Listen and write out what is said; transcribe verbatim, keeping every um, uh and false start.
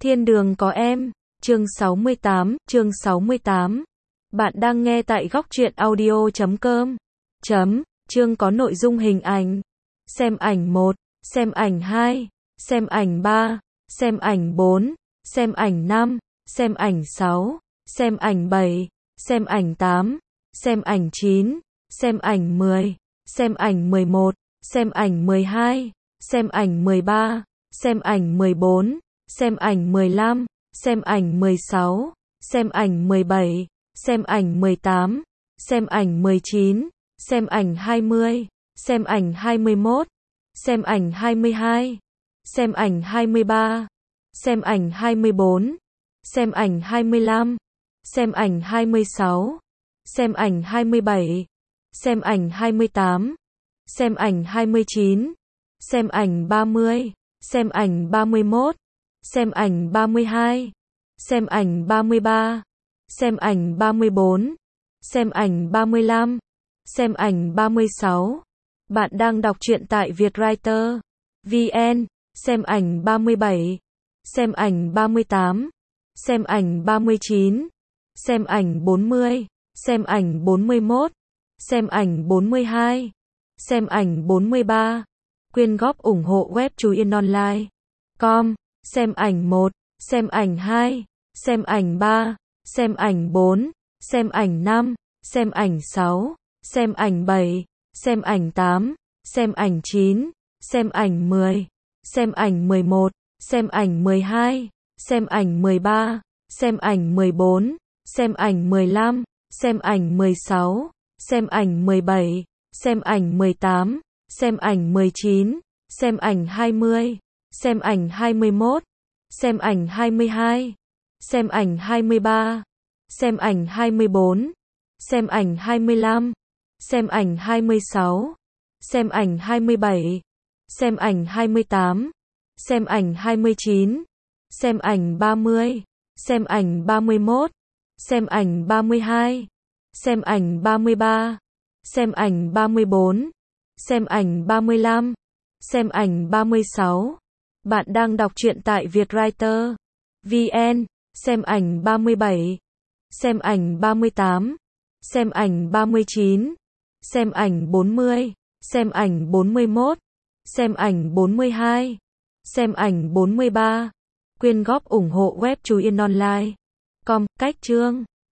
Thiên đường có em, chương sáu mươi tám, chương sáu mươi tám. Bạn đang nghe tại góc truyện audio chấm com. Chấm, chương có nội dung hình ảnh. Xem ảnh một, xem ảnh hai, xem ảnh ba, xem ảnh bốn, xem ảnh năm, xem ảnh sáu, xem ảnh bảy, xem ảnh tám, xem ảnh chín, xem ảnh mười, xem ảnh mười một, xem ảnh mười hai, xem ảnh mười ba, xem ảnh mười bốn, xem ảnh mười lăm, xem ảnh mười sáu, xem ảnh mười bảy, xem ảnh mười tám, xem ảnh mười chín, xem ảnh hai mươi, xem ảnh hai mươi mốt, xem ảnh hai mươi hai, xem ảnh hai mươi ba, xem ảnh hai mươi bốn, xem ảnh hai mươi lăm, xem ảnh hai mươi sáu, xem ảnh hai mươi bảy, xem ảnh hai mươi tám, xem ảnh hai mươi chín, xem ảnh ba mươi, xem ảnh ba mươi mốt, xem ảnh ba mươi hai, xem ảnh ba mươi ba, xem ảnh ba mươi bốn, xem ảnh ba mươi lăm, xem ảnh ba mươi sáu. Bạn đang đọc truyện tại vietwriter chấm vn, xem ảnh ba mươi bảy, xem ảnh ba mươi tám, xem ảnh ba mươi chín, xem ảnh bốn mươi, xem ảnh bốn mươi mốt, xem ảnh bốn mươi hai, xem ảnh bốn mươi ba. Quyên góp ủng hộ web Chú Yên Online chấm com, xem ảnh một, xem ảnh hai, xem ảnh ba, xem ảnh bốn, xem ảnh năm, xem ảnh sáu, xem ảnh bảy, xem ảnh tám, xem ảnh chín, xem ảnh mười, xem ảnh mười một, xem ảnh mười hai, xem ảnh mười ba, xem ảnh mười bốn, xem ảnh mười lăm, xem ảnh mười sáu, xem ảnh mười bảy, xem ảnh mười tám, xem ảnh mười chín, xem ảnh hai mươi, xem ảnh hai mươi mốt, xem ảnh hai mươi hai, xem ảnh hai mươi ba, xem ảnh hai mươi bốn, xem ảnh hai mươi lăm, xem ảnh hai mươi sáu, xem ảnh hai mươi bảy, xem ảnh hai mươi tám, xem ảnh hai mươi chín, xem ảnh ba mươi, xem ảnh ba mươi mốt, xem ảnh ba mươi hai, xem ảnh ba mươi ba, xem ảnh ba mươi bốn, xem ảnh ba mươi lăm, xem ảnh ba mươi sáu. Bạn đang đọc truyện tại vietwriter chấm vn, xem ảnh ba mươi bảy, xem ảnh ba mươi tám, xem ảnh ba mươi chín, xem ảnh bốn mươi, xem ảnh bốn mươi mốt, xem ảnh bốn mươi hai, xem ảnh bốn mươi ba. Quyên góp ủng hộ web Chú Yên Online chấm com. Cách chương